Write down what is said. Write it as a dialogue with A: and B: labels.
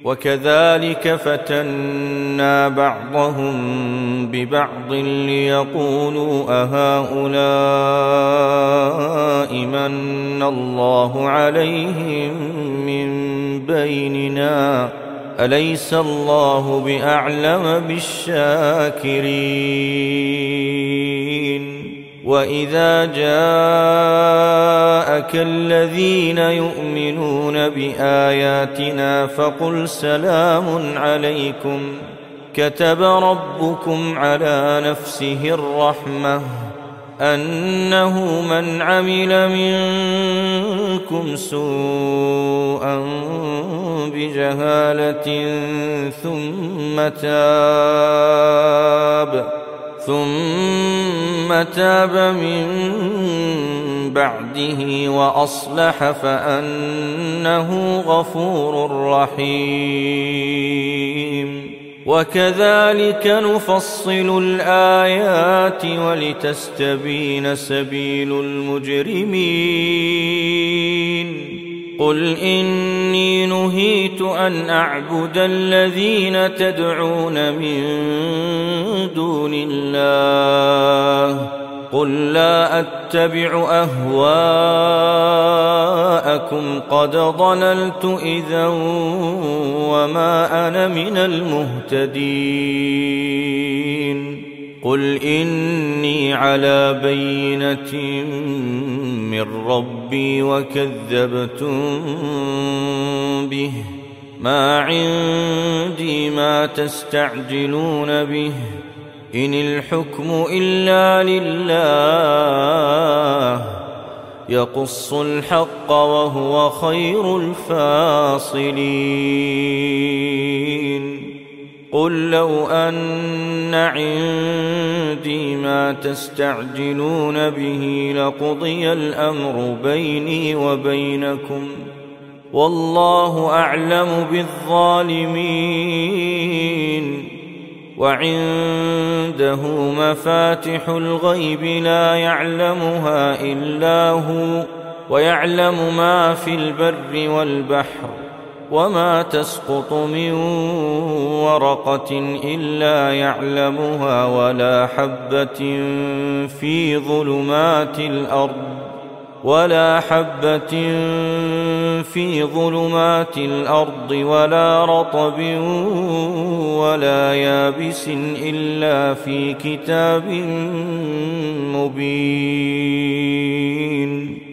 A: وكذلك فتنا بعضهم ببعض ليقولوا أهؤلاء من الله عليهم من بيننا أليس الله بأعلم بالشاكرين وإذا جاءك الذين يؤمنون بآياتنا فقل سلام عليكم كتب ربكم على نفسه الرحمة أنه من عمل منكم سوءا بجهالة ثم تاب من بعده وأصلح فأنه غفور رحيم وكذلك نفصل الآيات ولتستبين سبيل المجرمين قل إني نهيت أن أعبد الذين تدعون من دون الله قل لا أتبع أهواءكم قد ضللت إذا وما أنا من المهتدين قل إني على بينة من ربي وكذبتم به ما عندي ما تستعجلون به إن الحكم إلا لله يقص الحق وهو خير الفاصلين قل لو أن عندي ما تستعجلون به لقضي الأمر بيني وبينكم والله أعلم بالظالمين وعنده مفاتح الغيب لا يعلمها إلا هو ويعلم ما في البر والبحر وما تسقط من ورقة إلا يعلمها ولا حبة في ظلمات الأرض ولا رطب ولا يابس إلا في كتاب مبين